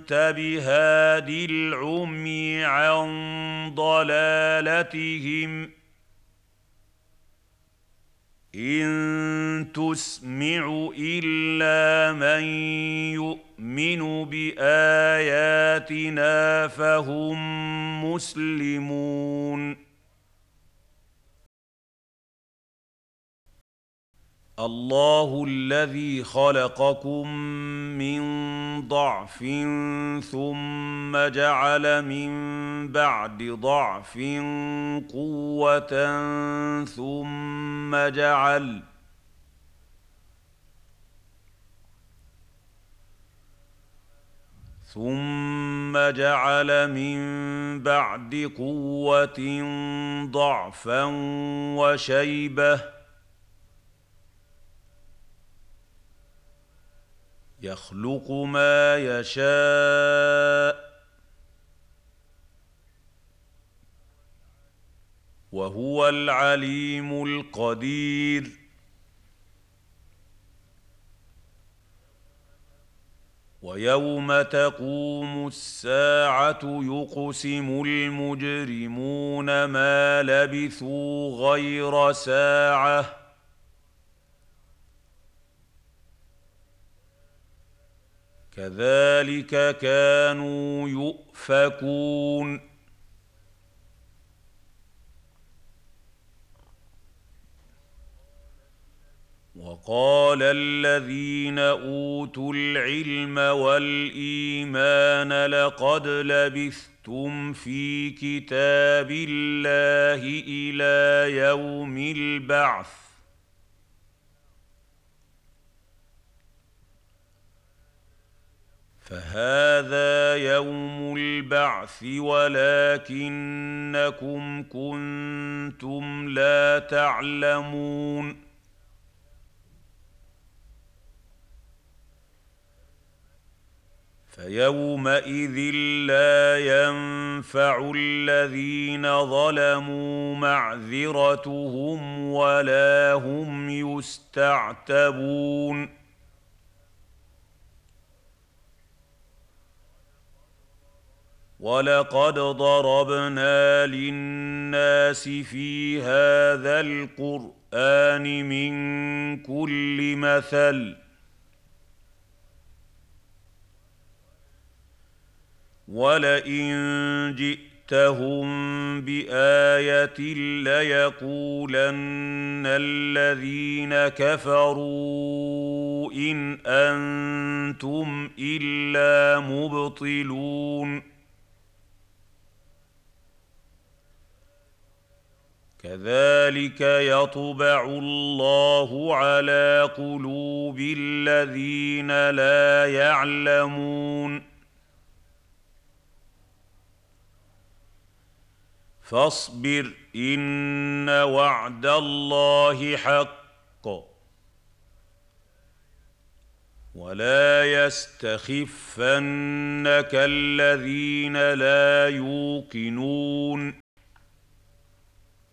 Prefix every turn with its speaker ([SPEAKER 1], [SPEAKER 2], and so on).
[SPEAKER 1] أنت بهاد العمي عن ضلالتهم إن تسمع إلا من يؤمن بآياتنا فهم مسلمون الله الذي خلقكم من ضعف ثم جعل من بعد ضعف قوة ثم جعل من بعد قوة ضعفا وشيبة يخلق ما يشاء وهو العليم القدير ويوم تقوم الساعة يقسم المجرمون ما لبثوا غير ساعة كذلك كانوا يؤفكون وقال الذين أوتوا العلم والإيمان لقد لبثتم في كتاب الله إلى يوم البعث فهذا يوم البعث ولكنكم كنتم لا تعلمون فيومئذ لا ينفع الذين ظلموا معذرتهم ولا هم يستعتبون ولقد ضربنا للناس في هذا القرآن من كل مثل ولئن جئتهم بآية ليقولن الذين كفروا إن أنتم إلا مبطلون كذلك يطبع الله على قلوب الذين لا يعلمون فاصبر إن وعد الله حق ولا يستخفنك الذين لا يوقنون